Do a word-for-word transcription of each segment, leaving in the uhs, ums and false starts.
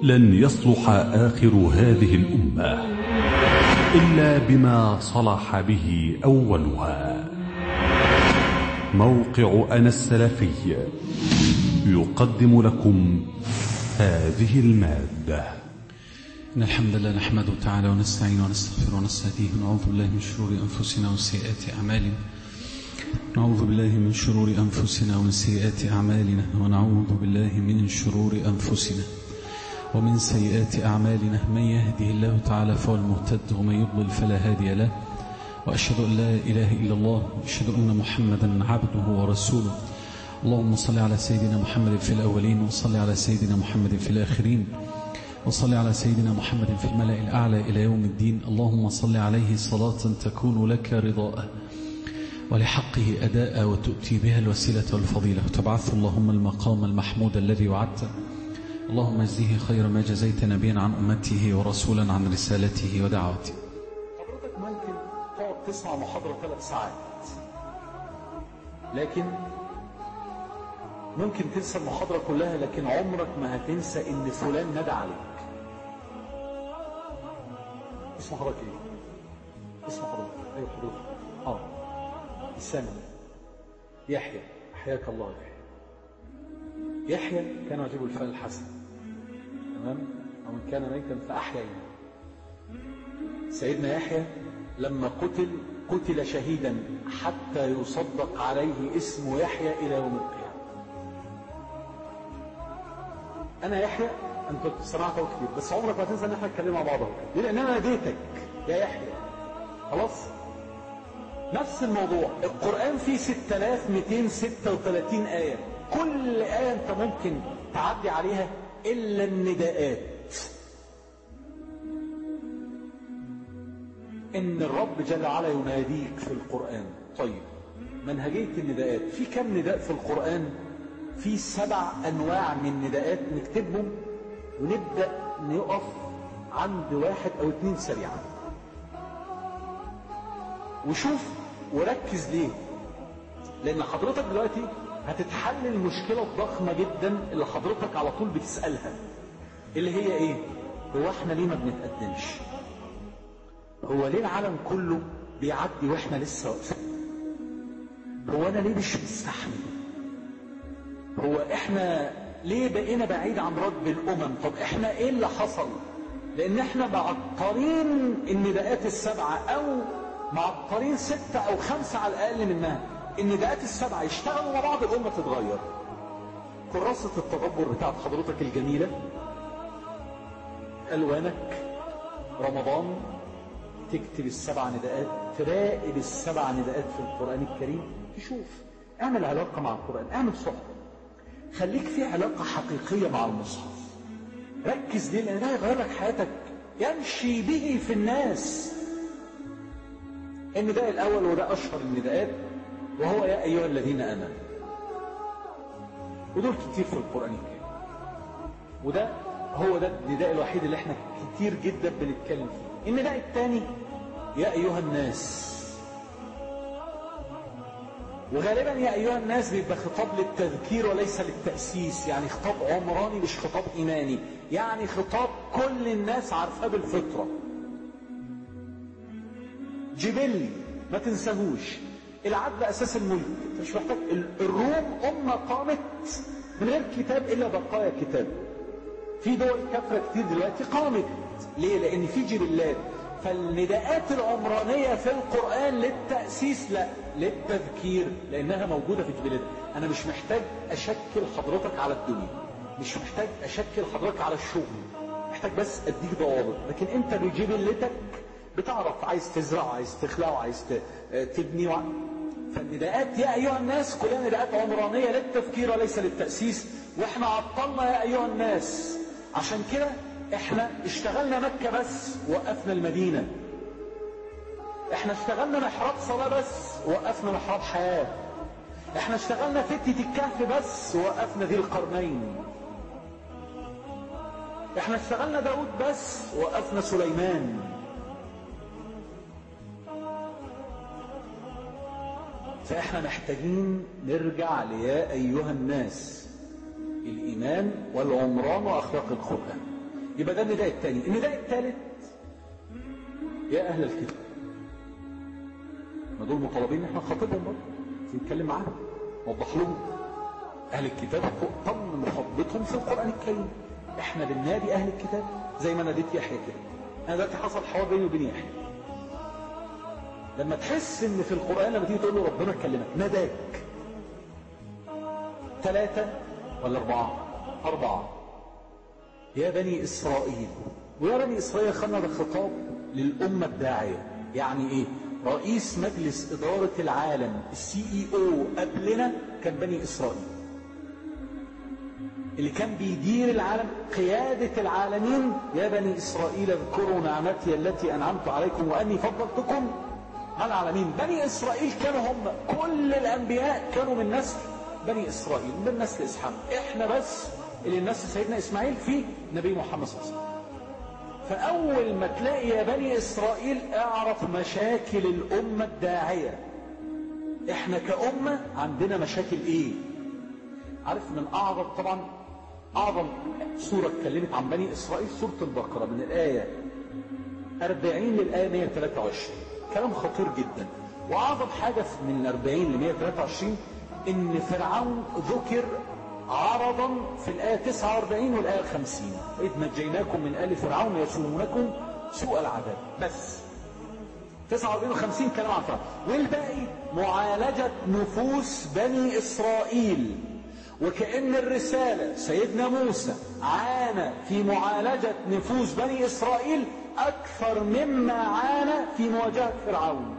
لن يصلح آخر هذه الأمة إلا بما صلح به أولها. موقع أنا السلفي يقدم لكم هذه المادة. إن الحمد لله نحمده تعالى ونستعين ونستغفر ونستهديه ونعوذ بالله من شرور أنفسنا وسيئات أعمالنا نعوذ بالله من شرور أنفسنا ومن سيئات أعمالنا ونعوذ بالله من شرور أنفسنا ومن سيئات أعمالنا. من يهده الله تعالى فهو المهتد ومن يضلل فلا هادي له، وأشهد أن لا إله إلا الله وأشهد أن محمدا عبده ورسوله. اللهم صل على سيدنا محمد في الأولين وصل على سيدنا محمد في الآخرين وصل على سيدنا محمد في الملأ الأعلى إلى يوم الدين. اللهم صل عليه صلاة تكون لك رضاء ولحقه أداء وتؤتي بها الوسيلة والفضيلة وتبعث اللهم المقام المحمود الذي وعدته. اللهم اجزه خير ما جزيت نبيا عن أمته ورسولا عن رسالته ودعوته. حضرتك ممكن تقعد تسمع محاضرة ثلاث ساعات، لكن ممكن تنسى المحاضرة كلها، لكن عمرك ما هتنسى ان فلان ندى عليك. اسم حضرتك ايه؟ اسم حضرتك ايوه حضرتك اه السنة يحيى، احياك الله يحيى. يحيى كان يعجبه الفعل الحسن، تمام؟ ومن كان ميتا فأحيينا. سيدنا يحيى لما قتل قتل شهيدا حتى يصدق عليه اسم يحيى إلى يوم القيامة. أنا يحيى، أنت سمعت كتير بس عمرك ما تنسى أن احنا نتكلم مع بعض. ليه؟ لأن أنا ناديتك يا يحيى، خلاص؟ نفس الموضوع. القرآن فيه ستة آلاف ومئتين وستة وثلاثين آية، كل آية أنت ممكن تعدي عليها إلا النداءات. إن الرب جل وعلا يناديك في القرآن. طيب منهجية النداءات، في كم نداء في القرآن؟ في سبع أنواع من النداءات، نكتبهم ونبدأ نقف عند واحد أو اتنين سريعا وشوف وركز. ليه؟ لأن حضرتك دلوقتي هتتحل المشكلة الضخمة جدا اللي حضرتك على طول بتسألها، اللي هي ايه؟ هو احنا ليه ما بنتقدمش؟ هو ليه العالم كله بيعدي واحنا لسه واقفين؟ هو انا ليه مش مستحمل؟ هو احنا ليه بقينا بعيد عن رب الامم؟ طب احنا ايه اللي حصل؟ لان احنا معطلين النداءات السبعة، او معطلين ستة او خمسة على الاقل منها. النداءات السبعة يشتغلوا مع بعض الأمة تتغير. كراسة التدبر بتاعت حضرتك الجميلة، ألوانك، رمضان، تكتب السبع نداءات، تراقب السبع نداءات في القرآن الكريم، تشوف، اعمل علاقة مع القرآن، اعمل صحبة، خليك في علاقة حقيقية مع المصحف. ركز ليه؟ لأن ده يغير لك حياتك، يمشي به في الناس. النداء الأول وده أشهر النداءات، وهو يا أيها الذين آمنوا، ودول كتير في القرآن الكريم، وده هو ده النداء الوحيد اللي احنا كتير جدا بنتكلم فيه. النداء الثاني يا أيها الناس، وغالبا يا أيها الناس بيبقى خطاب للتذكير وليس للتأسيس، يعني خطاب عمراني مش خطاب إيماني، يعني خطاب كل الناس عارفاه بالفطرة، جبلي ما تنساهوش. العدل أساس الملك، انت مش محتاج. الروم أمة قامت من غير كتاب إلا بقايا كتاب. في دول كافرة كتير دلوقتي قامت، ليه؟ لأن في جبلات. فالنداءات العمرانية في القرآن للتأسيس لا، للتذكير، لأنها موجودة في جبلات. أنا مش محتاج أشكل حضرتك على الدنيا، مش محتاج أشكل حضرتك على الشغل، محتاج بس أديك ضوابط. لكن أنت بجبلتك بتعرف، عايز تزرع، عايز تخلع، عايز تبني وع... فالنداءات يا أيها الناس كلها نداءات عمرانية للتفكير وليس للتأسيس، وإحنا عطلنا يا أيها الناس. عشان كده إحنا اشتغلنا مكة بس وقفنا المدينة، إحنا اشتغلنا محراب صلاة بس وقفنا محراب حياة، إحنا اشتغلنا فتنة الكهف بس وقفنا ذي القرنين، إحنا اشتغلنا داود بس وقفنا سليمان. فإحنا محتاجين نرجع ليا أيها الناس، الإيمان والعمران وأخلاق القرآن. يبقى ده النداء الثاني. النداء الثالث يا أهل الكتاب، ما دول مطالبين ان احنا نخاطبهم برضه، نتكلم معاهم، نوضح لهم. أهل الكتاب تم مخاطبتهم في القرآن الكريم. احنا بننادي أهل الكتاب زي ما ناديت يحيى كده. أنا دلوقتي حصل حوار بيني وبين يحيى. لما تحس ان في القرآن لما تيجي تقول له ربنا كلمك ناداك، ثلاثة ولا أربعة؟ أربعة. يا بني إسرائيل. ويا بني إسرائيل خلنا ده خطاب للأمة الداعية. يعني إيه؟ رئيس مجلس إدارة العالم السي اي او قبلنا كان بني إسرائيل، اللي كان بيدير العالم قيادة العالمين. يا بني إسرائيل اذكروا نعمتي التي أنعمت عليكم وأني فضلتكم على العالمين. بني إسرائيل كانوا هم، كل الأنبياء كانوا من نسل بني إسرائيل، من نسل إسحاق. إحنا بس اللي النسل سيدنا إسماعيل فيه نبي محمد صلى الله عليه وسلم. فأول ما تلاقي يا بني إسرائيل اعرف مشاكل الأمة الداعية. إحنا كأمة عندنا مشاكل إيه؟ عارف من أعظم، طبعا أعظم سورة اتكلمت عن بني إسرائيل سورة البقرة، من الآية أربعين للآية مئة وثلاثة وعشرين. كلام خطير جدا. وأعظم حاجة من أربعين ل مئة وثلاثة وعشرين إن فرعون ذكر عرضا في الآية تسعة وأربعين والآية خمسين، إذ نجيناكم من آل فرعون يسومونكم سوء العذاب. بس تسعة وأربعين وخمسين كلام عن فرعون، والباقي معالجة نفوس بني إسرائيل. وكأن الرسالة سيدنا موسى عانى في معالجة نفوس بني إسرائيل أكثر مما عانى في مواجهة فرعون،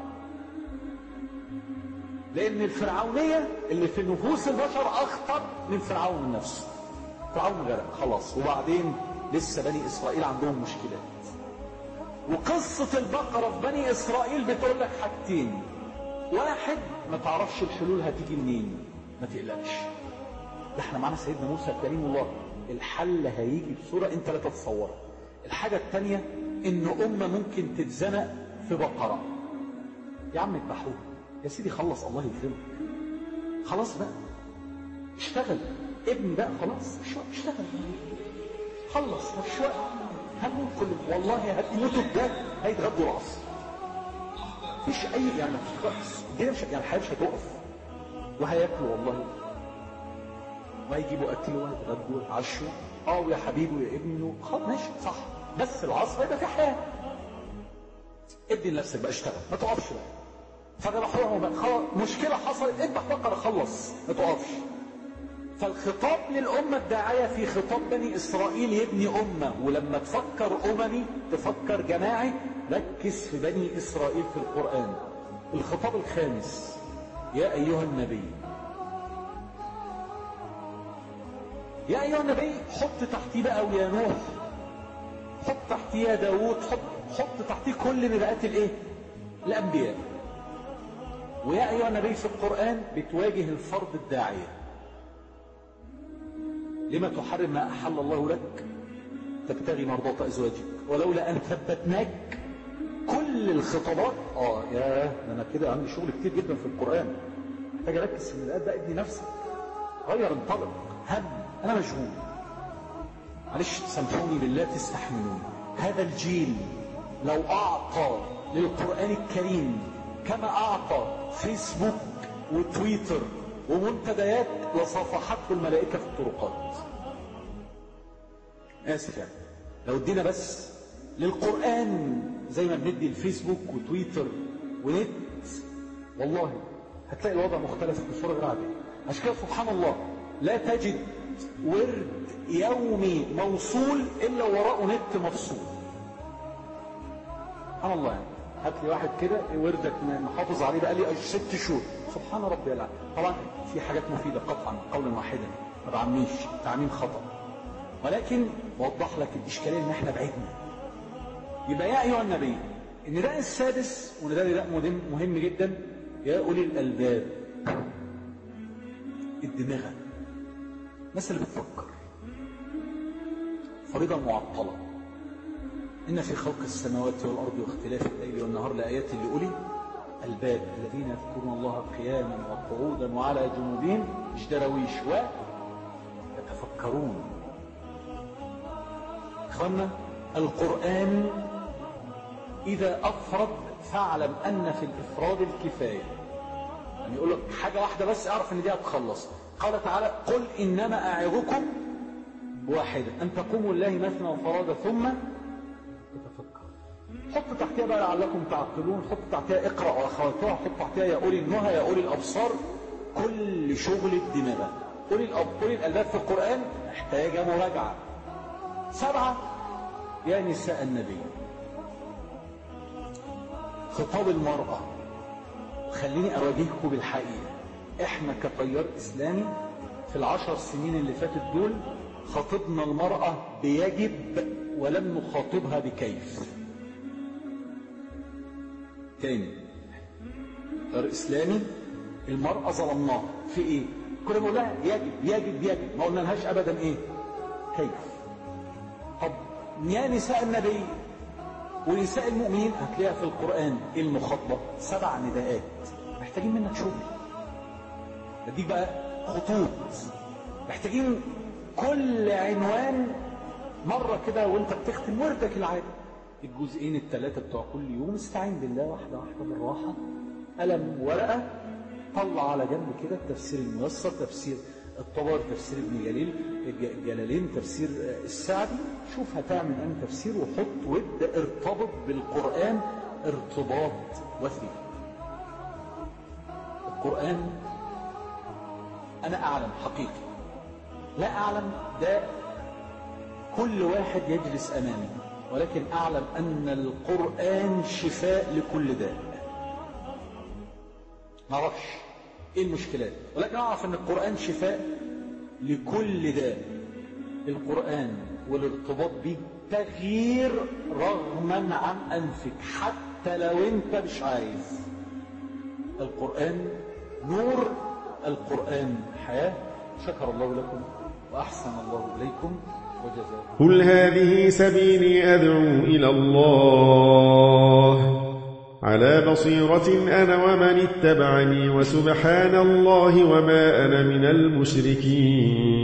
لأن الفرعونية اللي في نفوس البشر أخطر من فرعون نفسه. فرعون غرق خلاص، وبعدين لسه بني إسرائيل عندهم مشكلات. وقصة البقرة في بني إسرائيل بتقول لك حاجتين: واحد، ما تعرفش الحلول هتيجي منين، ما تقلقش، ده احنا معنا سيدنا موسى كريم الله، الحل هيجي بصورة انت لا تتصورها. الحاجة الثانية ان أمة ممكن تتزنق في بقرة. يا عم اذبحوها يا سيدي، خلص الله يكرمك، خلاص بقى اشتغل ابني بقى، خلاص اشتغل خلص، مفيش وقت، هنموت كلنا والله، هتموتوا بجد، هيتغدوا العصر، مفيش اي يعني مفيش وقت، الدنيا مش يعني الحياه مش هتقف، وهياكلوا والله، وهيجيبوا اكل وهيتغدوا ويتعشوا، اه ويا حبيبي ويا ابني، خلاص ماشي صح، بس العصر هيبقى في حياه. ادي لنفسك بقى، اشتغل، ما تقفش بقى. فذبحوهم خلاص، مشكله حصلت، اذبح بقره خلص، ما تقفش. فالخطاب للأمة الداعية في خطاب بني إسرائيل يبني أمة، ولما تفكر أممي تفكر جماعي، ركز في بني إسرائيل في القرآن. الخطاب الخامس: يا أيها النبي. يا أيها النبي حط تحتيه بقى ويا نوح، حط تحتيه يا داود، حط, حط تحتيه كل نداءات الايه؟ الأنبياء. ويا أيها النبي في القرآن بتواجه الفرد الداعية: لما تحرم ما أحل الله لك تبتغي مرضات أزواجك ولولا أن ثبتناك. كل الخطابات اه يا انا كده عندي شغل كتير جدا في القرآن، محتاج اركز في النداءات بقى، ابني نفسك، غير، انطلق، هم، انا مشغول، معلش سامحوني بالله تستحملوني. هذا الجيل لو اعطى للقرآن الكريم كما اعطى فيسبوك وتويتر ومنتديات لصافحته الملائكة في الطرقات. آسف يعني، لو ادينا بس للقرآن زي ما بندي الفيسبوك وتويتر ونت، والله هتلاقي الوضع مختلف بصورة غير عادية. عشان كده سبحان الله لا تجد ورد يومي موصول إلا وراءه نت مفصول. سبحان الله يعني، هات لي واحد كده وردك محافظ عليه بقى لي ست شهور، سبحان ربي العظيم. طبعا في حاجات مفيدة قطعا قولا واحدا، ما بعميش تعميم خطأ، ولكن بوضح لك الإشكالية ان احنا بعيدنا. يبقى يا أيها النبي، النداء السادس ونداء نداء مهم جدا: يا أولي الألباب. الدماغ، الناس اللي بتفكر، فريضة معطلة: إن في خلق السماوات والأرض واختلاف الليل والنهار لآيات لأولي الباب الذين يذكرون الله قياما وقعودا وعلى جنوبهم، مش درويش، ويتفكرون إخوانا القرآن إذا أفرد فاعلم أن في الإفراد الكفاية. يعني يقول لك حاجة واحدة بس اعرف ان دي هتخلص. قال تعالى قل إنما أعظكم بواحدة أن تقوموا لله مثنى وفرادى ثم تتفكر. حط تحتها بقى لعلكم تعقلون، حط تحتها اقرأ وأخواتها، حط تحتها يا أولي النهى يا أولي الأبصار. كل شغل الدماغ أولي أولي الألباب في القرآن محتاجة مراجعة. سبعة يا نساء النبي، خطاب المرأة. خليني أواجهكم بالحقيقة، احنا كتيار إسلامي في العشر سنين اللي فاتت دول خاطبنا المرأة بيجب ولم نخاطبها بكيف. تاني، تيار إسلامي المرأة ظلمناها في ايه؟ كنا بنقول لها يجب يجب يجب، ما قلنا لهاش ابدا ايه؟ كيف. طب يا نساء النبي ونساء المؤمنين هتلاقيها في القرآن المخاطبة سبع نداءات. محتاجين منك شغل. بديك بقى خطوط، محتاجين كل عنوان مرة كده وانت بتختم وردك العادي الجزئين الثلاثة بتوع كل يوم. استعين بالله واحدة واحدة بالراحة، قلم ورقة، طلع على جنب كده التفسير الميسر، تفسير الطبري، تفسير ابن جليل الجلالين، تفسير السعدي. شوف هتعمل انهي تفسير وحط وابدا ارتبط بالقرآن ارتباط وثيق. القرآن انا اعلم حقيقي، لا اعلم ده كل واحد يجلس امامي، ولكن اعلم ان القرآن شفاء لكل داء. ما اعرفش ايه المشكلات، ولكن اعرف ان القرآن شفاء لكل داء. القرآن والارتباط به تغيير رغما عن انفك، حتى لو انت مش عايز. القرآن نور، القرآن حياة. شكر الله لكم واحسن الله اليكم وجزاكم. قل هذه سبيلي ادعو الى الله على بصيرة أنا ومن اتبعني، وسبحان الله وما أنا من المشركين.